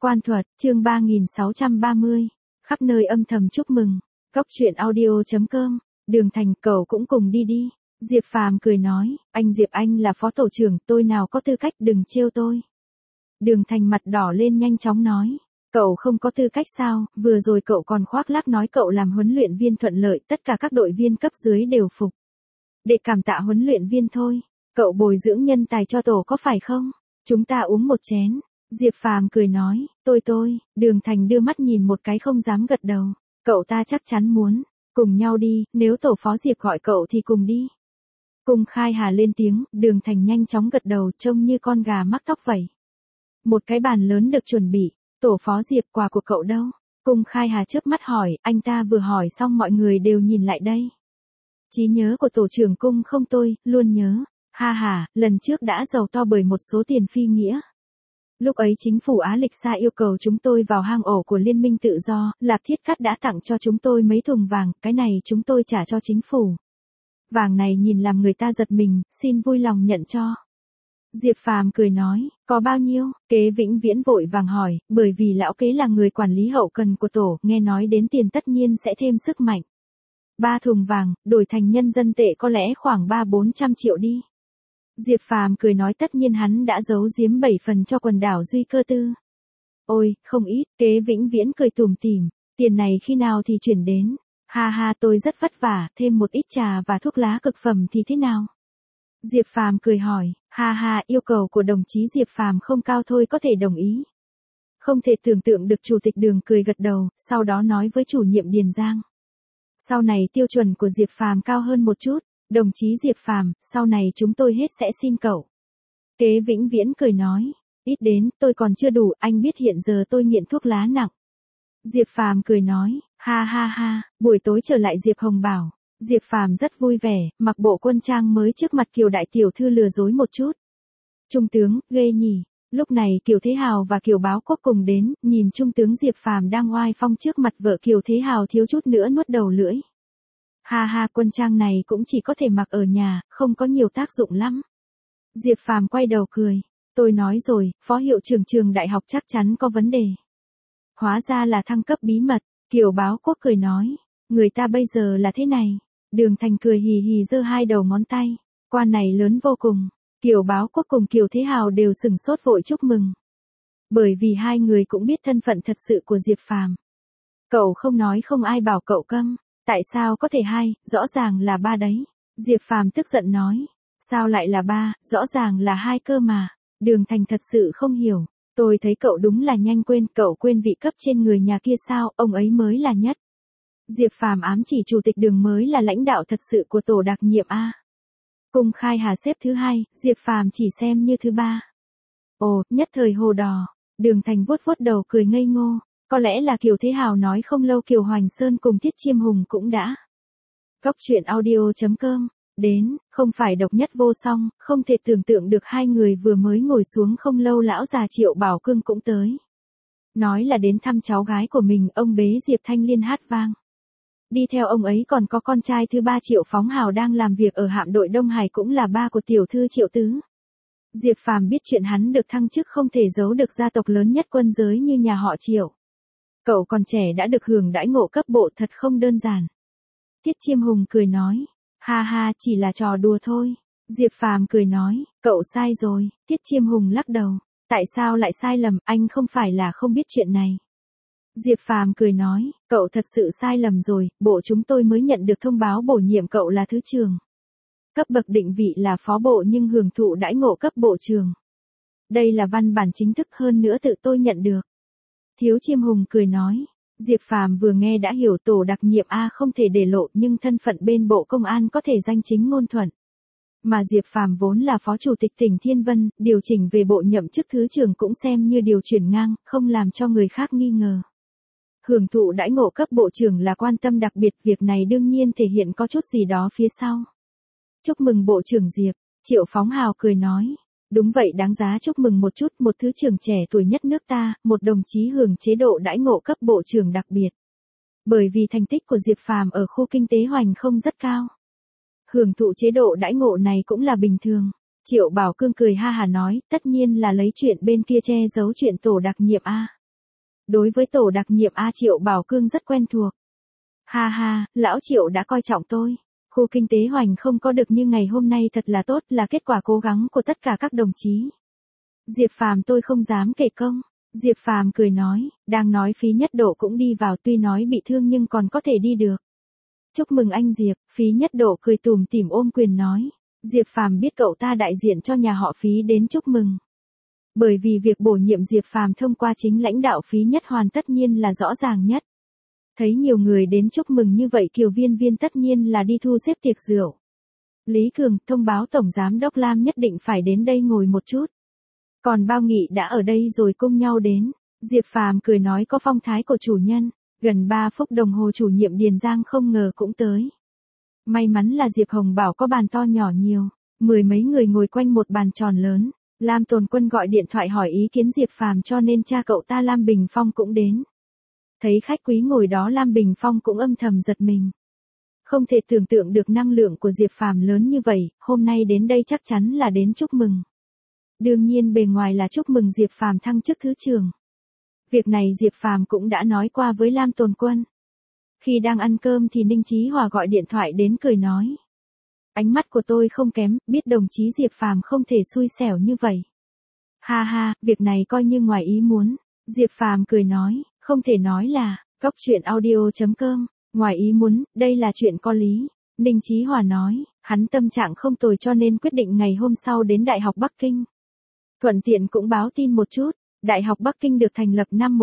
Quan thuật, chương 3630. Khắp nơi âm thầm chúc mừng. Cóc truyện audio.com. Đường Thành, cậu cũng cùng đi đi. Diệp Phàm cười nói, anh Diệp anh là phó tổ trưởng, tôi nào có tư cách, đừng trêu tôi. Đường Thành mặt đỏ lên nhanh chóng nói, cậu không có tư cách sao, vừa rồi cậu còn khoác lác nói cậu làm huấn luyện viên thuận lợi, tất cả các đội viên cấp dưới đều phục. Để cảm tạ huấn luyện viên thôi, cậu bồi dưỡng nhân tài cho tổ có phải không? Chúng ta uống một chén. Diệp Phàm cười nói, tôi, Đường Thành đưa mắt nhìn một cái không dám gật đầu. Cậu ta chắc chắn muốn, cùng nhau đi, nếu tổ phó Diệp gọi cậu thì cùng đi. Cung Khai Hà lên tiếng, Đường Thành nhanh chóng gật đầu trông như con gà mắc tóc vậy. Một cái bàn lớn được chuẩn bị, tổ phó Diệp quà của cậu đâu? Cung Khai Hà chớp mắt hỏi, anh ta vừa hỏi xong mọi người đều nhìn lại đây. Trí nhớ của tổ trưởng Cung không tôi, luôn nhớ. Ha ha, lần trước đã giàu to bởi một số tiền phi nghĩa. Lúc ấy chính phủ Á Lịch Sa yêu cầu chúng tôi vào hang ổ của Liên minh Tự do, Lạp Thiết Cát đã tặng cho chúng tôi mấy thùng vàng, cái này chúng tôi trả cho chính phủ. Vàng này nhìn làm người ta giật mình, xin vui lòng nhận cho. Diệp Phàm cười nói, có bao nhiêu? Kế Vĩnh Viễn vội vàng hỏi, bởi vì lão kế là người quản lý hậu cần của tổ, nghe nói đến tiền tất nhiên sẽ thêm sức mạnh. 3 thùng vàng, đổi thành nhân dân tệ có lẽ khoảng 300-400 triệu đi. Diệp Phàm cười nói tất nhiên hắn đã giấu giếm 7 phần cho quần đảo Duy Cơ Tư. Ôi, không ít, Kế Vĩnh Viễn cười tủm tỉm, tiền này khi nào thì chuyển đến. Ha ha, tôi rất vất vả, thêm một ít trà và thuốc lá cực phẩm thì thế nào? Diệp Phàm cười hỏi, ha ha, yêu cầu của đồng chí Diệp Phàm không cao thôi có thể đồng ý. Không thể tưởng tượng được chủ tịch Đường cười gật đầu, sau đó nói với chủ nhiệm Điền Giang. Sau này tiêu chuẩn của Diệp Phàm cao hơn một chút, đồng chí Diệp Phàm, sau này chúng tôi hết sẽ xin cậu. Kế Vĩnh Viễn cười nói, ít đến, tôi còn chưa đủ, anh biết hiện giờ tôi nghiện thuốc lá nặng. Diệp Phàm cười nói, ha ha ha, buổi tối trở lại Diệp Hồng bảo. Diệp Phàm rất vui vẻ, mặc bộ quân trang mới trước mặt Kiều đại tiểu thư lừa dối một chút. Trung tướng, ghê nhỉ. Lúc này Kiều Thế Hào và Kiều Báo Quốc cùng đến, nhìn Trung tướng Diệp Phàm đang oai phong trước mặt vợ Kiều Thế Hào thiếu chút nữa nuốt đầu lưỡi. Ha ha, quân trang này cũng chỉ có thể mặc ở nhà, không có nhiều tác dụng lắm. Diệp Phàm quay đầu cười. Tôi nói rồi, phó hiệu trưởng trường đại học chắc chắn có vấn đề. Hóa ra là thăng cấp bí mật, Kiều Báo Quốc cười nói. Người ta bây giờ là thế này. Đường Thành cười hì hì giơ 2 đầu ngón tay. Quan này lớn vô cùng. Kiều Báo Quốc cùng Kiều Thế Hào đều sừng sốt vội chúc mừng. Bởi vì hai người cũng biết thân phận thật sự của Diệp Phàm. Cậu không nói không ai bảo cậu câm. Tại sao có thể 2, rõ ràng là 3 đấy. Diệp Phàm tức giận nói. Sao lại là 3, rõ ràng là 2 cơ mà. Đường Thành thật sự không hiểu. Tôi thấy cậu đúng là nhanh quên, cậu quên vị cấp trên người nhà kia sao, ông ấy mới là nhất. Diệp Phàm ám chỉ chủ tịch Đường mới là lãnh đạo thật sự của tổ đặc nhiệm A. Cung Khai Hà xếp thứ 2, Diệp Phàm chỉ xem như thứ 3. Ồ, nhất thời hồ đỏ. Đường Thành vuốt vuốt đầu cười ngây ngô. Có lẽ là Kiều Thế Hào nói không lâu Kiều Hoành Sơn cùng Tiết Chiêm Hùng cũng đã. Cóc truyện audio.com. Đến, không phải độc nhất vô song, không thể tưởng tượng được hai người vừa mới ngồi xuống không lâu lão già Triệu Bảo Cương cũng tới. Nói là đến thăm cháu gái của mình, ông bế Diệp Thanh Liên hát vang. Đi theo ông ấy còn có con trai thứ 3 Triệu Phóng Hào đang làm việc ở hạm đội Đông Hải cũng là ba của tiểu thư Triệu Tứ. Diệp Phàm biết chuyện hắn được thăng chức không thể giấu được gia tộc lớn nhất quân giới như nhà họ Triệu. Cậu còn trẻ đã được hưởng đãi ngộ cấp bộ thật không đơn giản. Tiết Chiêm Hùng cười nói, ha ha chỉ là trò đùa thôi. Diệp Phàm cười nói, cậu sai rồi. Tiết Chiêm Hùng lắc đầu, tại sao lại sai lầm, anh không phải là không biết chuyện này. Diệp Phàm cười nói, cậu thật sự sai lầm rồi, bộ chúng tôi mới nhận được thông báo bổ nhiệm cậu là thứ trưởng. Cấp bậc định vị là phó bộ nhưng hưởng thụ đãi ngộ cấp bộ trưởng. Đây là văn bản chính thức hơn nữa tự tôi nhận được. Thiếu Chiêm Hùng cười nói, Diệp Phàm vừa nghe đã hiểu tổ đặc nhiệm A không thể để lộ nhưng thân phận bên bộ công an có thể danh chính ngôn thuận. Mà Diệp Phàm vốn là phó chủ tịch tỉnh Thiên Vân, điều chỉnh về bộ nhậm chức thứ trưởng cũng xem như điều chuyển ngang, không làm cho người khác nghi ngờ. Hưởng thụ đãi ngộ cấp bộ trưởng là quan tâm đặc biệt, việc này đương nhiên thể hiện có chút gì đó phía sau. Chúc mừng bộ trưởng Diệp, Triệu Phóng Hào cười nói. Đúng vậy, đáng giá chúc mừng một chút, một thứ trưởng trẻ tuổi nhất nước ta, một đồng chí hưởng chế độ đãi ngộ cấp bộ trưởng đặc biệt. Bởi vì thành tích của Diệp Phàm ở khu kinh tế Hoành không rất cao. Hưởng thụ chế độ đãi ngộ này cũng là bình thường. Triệu Bảo Cương cười ha hà nói, tất nhiên là lấy chuyện bên kia che giấu chuyện tổ đặc nhiệm A. Đối với tổ đặc nhiệm A Triệu Bảo Cương rất quen thuộc. Ha ha, lão Triệu đã coi trọng tôi. Khu kinh tế Hoành không có được như ngày hôm nay thật là tốt, là kết quả cố gắng của tất cả các đồng chí. Diệp Phàm tôi không dám kể công. Diệp Phàm cười nói, đang nói Phí Nhất Độ cũng đi vào, tuy nói bị thương nhưng còn có thể đi được. Chúc mừng anh Diệp, Phí Nhất Độ cười tủm tỉm ôm quyền nói. Diệp Phàm biết cậu ta đại diện cho nhà họ Phí đến chúc mừng. Bởi vì việc bổ nhiệm Diệp Phàm thông qua chính lãnh đạo Phí Nhất Hoàn tất nhiên là rõ ràng nhất. Thấy nhiều người đến chúc mừng như vậy Kiều Viên Viên tất nhiên là đi thu xếp tiệc rượu. Lý Cường thông báo Tổng Giám Đốc Lam nhất định phải đến đây ngồi một chút. Còn Bao Nghị đã ở đây rồi cùng nhau đến. Diệp Phàm cười nói có phong thái của chủ nhân. Gần 3 phút đồng hồ chủ nhiệm Điền Giang không ngờ cũng tới. May mắn là Diệp Hồng Bảo có bàn to nhỏ nhiều. 10 mấy người ngồi quanh một bàn tròn lớn. Lam Tồn Quân gọi điện thoại hỏi ý kiến Diệp Phàm cho nên cha cậu ta Lam Bình Phong cũng đến. Thấy khách quý ngồi đó Lam Bình Phong cũng âm thầm giật mình. Không thể tưởng tượng được năng lượng của Diệp Phàm lớn như vậy, hôm nay đến đây chắc chắn là đến chúc mừng. Đương nhiên bề ngoài là chúc mừng Diệp Phàm thăng chức thứ trưởng. Việc này Diệp Phàm cũng đã nói qua với Lam Tồn Quân. Khi đang ăn cơm thì Ninh Chí Hòa gọi điện thoại đến cười nói. Ánh mắt của tôi không kém, biết đồng chí Diệp Phàm không thể xui xẻo như vậy. Ha ha, việc này coi như ngoài ý muốn. Diệp Phàm cười nói, không thể nói là, góc chuyện audio.com, ngoài ý muốn, đây là chuyện có lý. Ninh Chí Hòa nói, hắn tâm trạng không tồi cho nên quyết định ngày hôm sau đến Đại học Bắc Kinh. Thuận tiện cũng báo tin một chút, Đại học Bắc Kinh được thành lập năm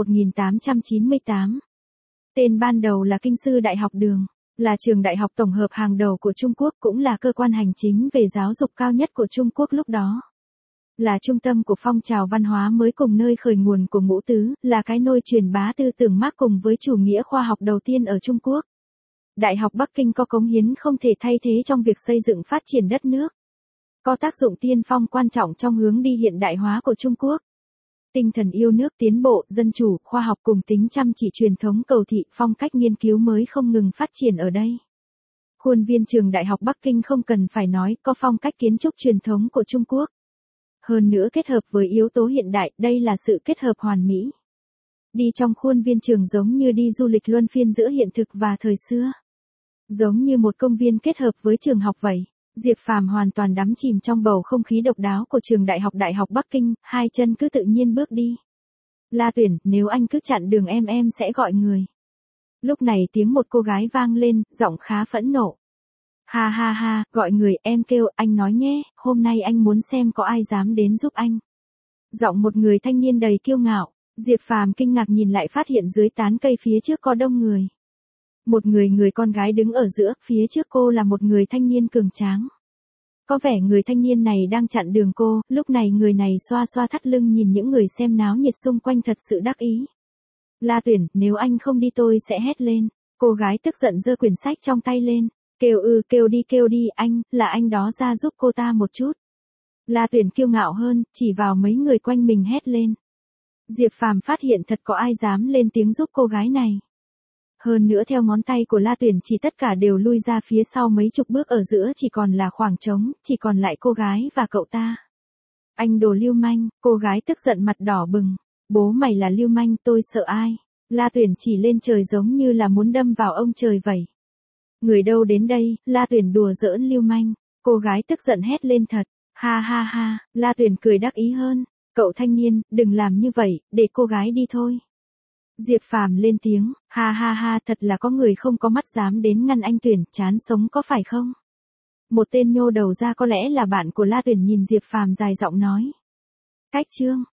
1898. Tên ban đầu là Kinh sư Đại học Đường, là trường đại học tổng hợp hàng đầu của Trung Quốc, cũng là cơ quan hành chính về giáo dục cao nhất của Trung Quốc lúc đó. Là trung tâm của phong trào văn hóa mới cùng nơi khởi nguồn của ngũ tứ, là cái nôi truyền bá tư tưởng Mác cùng với chủ nghĩa khoa học đầu tiên ở Trung Quốc. Đại học Bắc Kinh có cống hiến không thể thay thế trong việc xây dựng phát triển đất nước. Có tác dụng tiên phong quan trọng trong hướng đi hiện đại hóa của Trung Quốc. Tinh thần yêu nước tiến bộ, dân chủ, khoa học cùng tính chăm chỉ truyền thống cầu thị, phong cách nghiên cứu mới không ngừng phát triển ở đây. Khuôn viên trường Đại học Bắc Kinh không cần phải nói, có phong cách kiến trúc truyền thống của Trung Quốc. Hơn nữa kết hợp với yếu tố hiện đại, đây là sự kết hợp hoàn mỹ. Đi trong khuôn viên trường giống như đi du lịch luân phiên giữa hiện thực và thời xưa. Giống như một công viên kết hợp với trường học vậy. Diệp Phàm hoàn toàn đắm chìm trong bầu không khí độc đáo của trường Đại học Bắc Kinh, hai chân cứ tự nhiên bước đi. La Tuyển, nếu anh cứ chặn đường em sẽ gọi người. Lúc này tiếng một cô gái vang lên, giọng khá phẫn nộ. Ha ha ha, gọi người, em kêu, anh nói nhé, hôm nay anh muốn xem có ai dám đến giúp anh. Giọng một người thanh niên đầy kiêu ngạo, Diệp Phàm kinh ngạc nhìn lại phát hiện dưới tán cây phía trước có đông người. Một người con gái đứng ở giữa, phía trước cô là một người thanh niên cường tráng. Có vẻ người thanh niên này đang chặn đường cô, lúc này người này xoa xoa thắt lưng nhìn những người xem náo nhiệt xung quanh thật sự đắc ý. La Tuyển, nếu anh không đi tôi sẽ hét lên. Cô gái tức giận giơ quyển sách trong tay lên. Kêu đi anh, là anh đó ra giúp cô ta một chút. La Tuyển kiêu ngạo hơn, chỉ vào mấy người quanh mình hét lên. Diệp Phàm phát hiện thật có ai dám lên tiếng giúp cô gái này. Hơn nữa theo ngón tay của La Tuyển chỉ tất cả đều lui ra phía sau mấy chục bước, ở giữa chỉ còn là khoảng trống, chỉ còn lại cô gái và cậu ta. Anh đồ lưu manh, cô gái tức giận mặt đỏ bừng. Bố mày là lưu manh, tôi sợ ai? La Tuyển chỉ lên trời giống như là muốn đâm vào ông trời vậy. Người đâu đến đây, La Tuyển đùa giỡn lưu manh. Cô gái tức giận hét lên thật. Ha ha ha, La Tuyển cười đắc ý hơn. Cậu thanh niên, đừng làm như vậy, để cô gái đi thôi. Diệp Phàm lên tiếng, ha ha ha, thật là có người không có mắt dám đến ngăn anh Tuyển, chán sống có phải không? Một tên nhô đầu ra có lẽ là bạn của La Tuyển nhìn Diệp Phàm dài giọng nói. Cách chương